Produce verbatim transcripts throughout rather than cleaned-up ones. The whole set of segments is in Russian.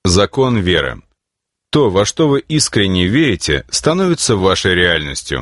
Закон веры. То, во что вы искренне верите, становится вашей реальностью.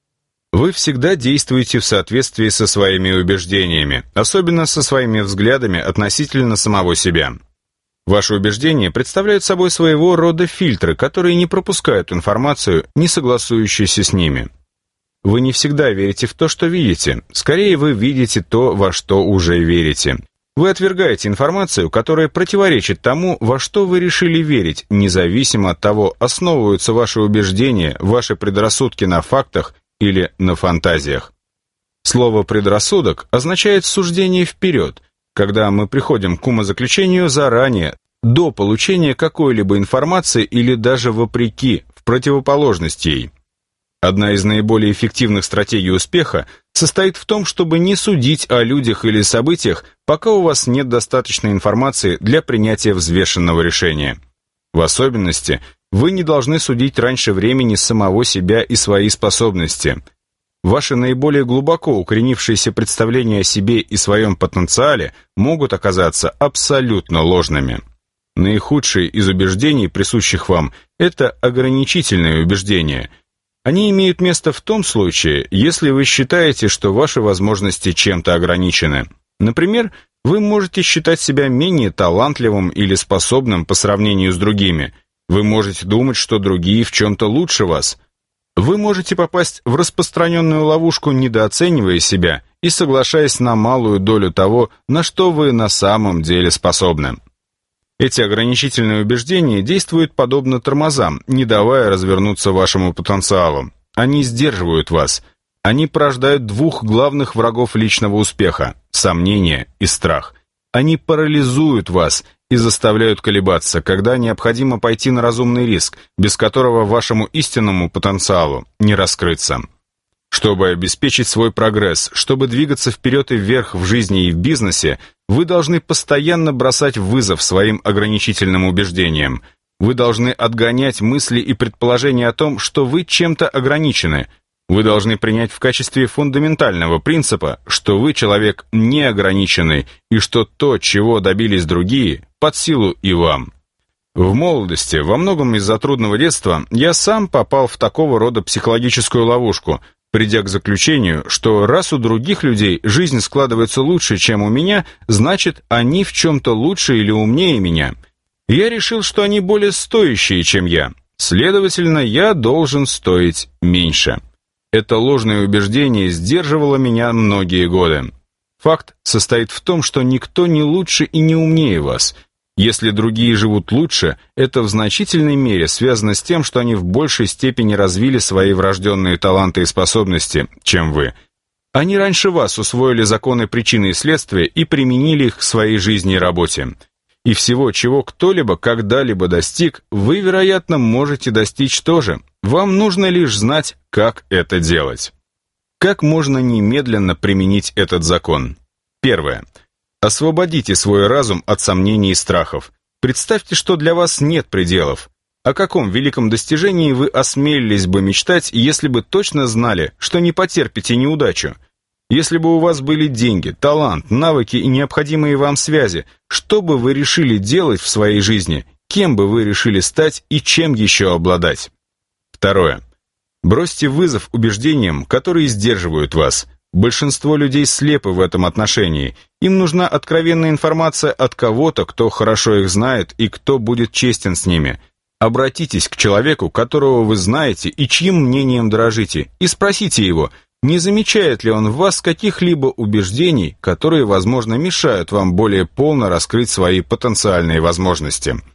Вы всегда действуете в соответствии со своими убеждениями, особенно со своими взглядами относительно самого себя. Ваши убеждения представляют собой своего рода фильтры, которые не пропускают информацию, не согласующуюся с ними. Вы не всегда верите в то, что видите, скорее вы видите то, во что уже верите. Вы отвергаете информацию, которая противоречит тому, во что вы решили верить, независимо от того, основываются ваши убеждения, ваши предрассудки на фактах или на фантазиях. Слово «предрассудок» означает суждение вперед, когда мы приходим к умозаключению заранее, до получения какой-либо информации или даже вопреки, в противоположность ей. Одна из наиболее эффективных стратегий успеха состоит в том, чтобы не судить о людях или событиях, пока у вас нет достаточной информации для принятия взвешенного решения. В особенности, вы не должны судить раньше времени самого себя и свои способности. Ваши наиболее глубоко укоренившиеся представления о себе и своем потенциале могут оказаться абсолютно ложными. Наихудшие из убеждений, присущих вам, это ограничительные убеждения. Они имеют место в том случае, если вы считаете, что ваши возможности чем-то ограничены. Например, вы можете считать себя менее талантливым или способным по сравнению с другими. Вы можете думать, что другие в чем-то лучше вас. Вы можете попасть в распространенную ловушку, недооценивая себя и соглашаясь на малую долю того, на что вы на самом деле способны. Эти ограничительные убеждения действуют подобно тормозам, не давая развернуться вашему потенциалу. Они сдерживают вас. Они порождают двух главных врагов личного успеха – сомнение и страх. Они парализуют вас и заставляют колебаться, когда необходимо пойти на разумный риск, без которого вашему истинному потенциалу не раскрыться. Чтобы обеспечить свой прогресс, чтобы двигаться вперед и вверх в жизни и в бизнесе, вы должны постоянно бросать вызов своим ограничительным убеждениям. Вы должны отгонять мысли и предположения о том, что вы чем-то ограничены. Вы должны принять в качестве фундаментального принципа, что вы человек неограниченный и что то, чего добились другие, под силу и вам. В молодости, во многом из-за трудного детства, я сам попал в такого рода психологическую ловушку, придя к заключению, что раз у других людей жизнь складывается лучше, чем у меня, значит, они в чем-то лучше или умнее меня. Я решил, что они более стоящие, чем я. Следовательно, я должен стоить меньше. Это ложное убеждение сдерживало меня многие годы. Факт состоит в том, что никто не лучше и не умнее вас. Если другие живут лучше, это в значительной мере связано с тем, что они в большей степени развили свои врожденные таланты и способности, чем вы. Они раньше вас усвоили законы причины и следствия и применили их к своей жизни и работе. И всего, чего кто-либо когда-либо достиг, вы, вероятно, можете достичь тоже. Вам нужно лишь знать, как это делать. Как можно немедленно применить этот закон? Первое. Освободите свой разум от сомнений и страхов. Представьте, что для вас нет пределов. О каком великом достижении вы осмелились бы мечтать, если бы точно знали, что не потерпите неудачу? Если бы у вас были деньги, талант, навыки и необходимые вам связи, что бы вы решили делать в своей жизни, кем бы вы решили стать и чем еще обладать? Второе. Бросьте вызов убеждениям, которые сдерживают вас. Большинство людей слепы в этом отношении. Им нужна откровенная информация от кого-то, кто хорошо их знает и кто будет честен с ними. Обратитесь к человеку, которого вы знаете и чьим мнением дорожите, и спросите его, не замечает ли он в вас каких-либо убеждений, которые, возможно, мешают вам более полно раскрыть свои потенциальные возможности.